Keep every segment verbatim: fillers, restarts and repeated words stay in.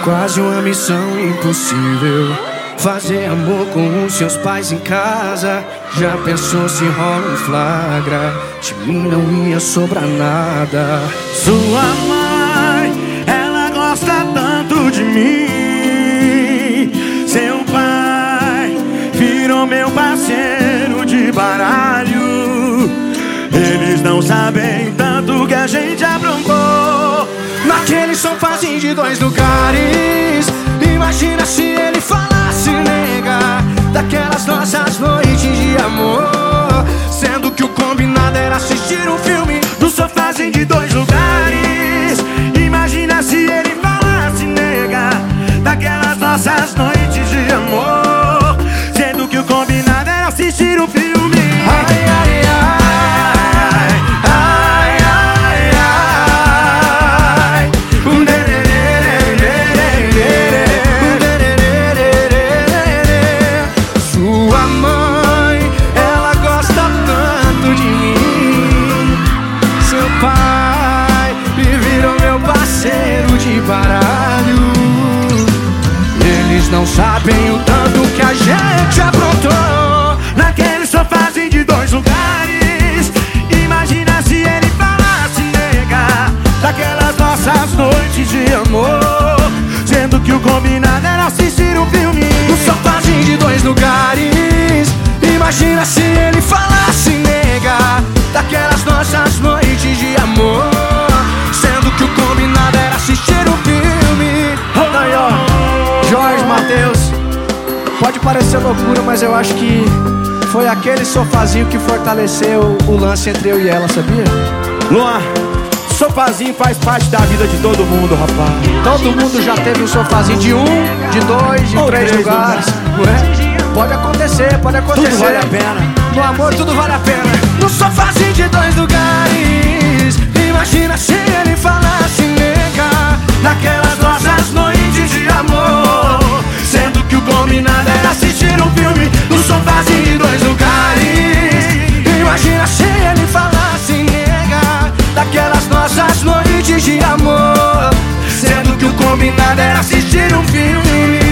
Quase uma missão impossível, fazer amor com os seus pais em casa. Já pensou se rola um flagra? De mim não ia sobrar nada. Sua mãe, ela gosta tanto de mim. Seu pai virou meu parceiro de baralho. Eles não sabem tanto que a gente aprontou naquele sofazinho de dois lugares. Imagina se ele falasse, nega, daquelas nossas noites de amor, sendo que o combinado era assistir um filme no sofazinho de dois lugares. Imagina se ele falasse, nega, daquelas nossas noites de amor, sendo que o combinado era assistir um filme. Ai, ai, ai. Baralho. Eles não sabem o tanto que a gente aprontou naquele sofazinho de dois lugares. Imagina se ele falasse, nega, daquelas nossas noites de amor, sendo que o combinado era assistir um filme no sofazinho de dois lugares. Imagina se ele falasse, nega, daquelas nossas noites de amor, sendo que o combinado era assistir um filme. Aí, ó, Jorge, Matheus, pode parecer loucura, mas eu acho que foi aquele sofazinho que fortaleceu o lance entre eu e ela, sabia? Luan, sofazinho faz parte da vida de todo mundo, rapaz. Todo mundo já teve um sofazinho de um, de dois, de Ou três, três lugares, não é? Pode acontecer, pode acontecer. Tudo vale a pena. No amor tudo vale a pena. No sofazinho de dois lugares. Imagina se ele falasse, nega, daquelas nossas noites de amor, sendo que o combinado era assistir um filme no sofazinho de dois lugares. Imagina se ele falasse, nega, daquelas nossas noites de amor, sendo que o combinado era assistir um filme.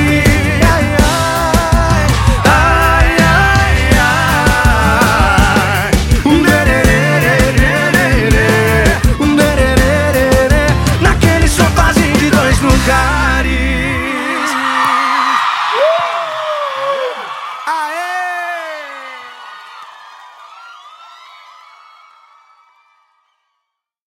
Aê!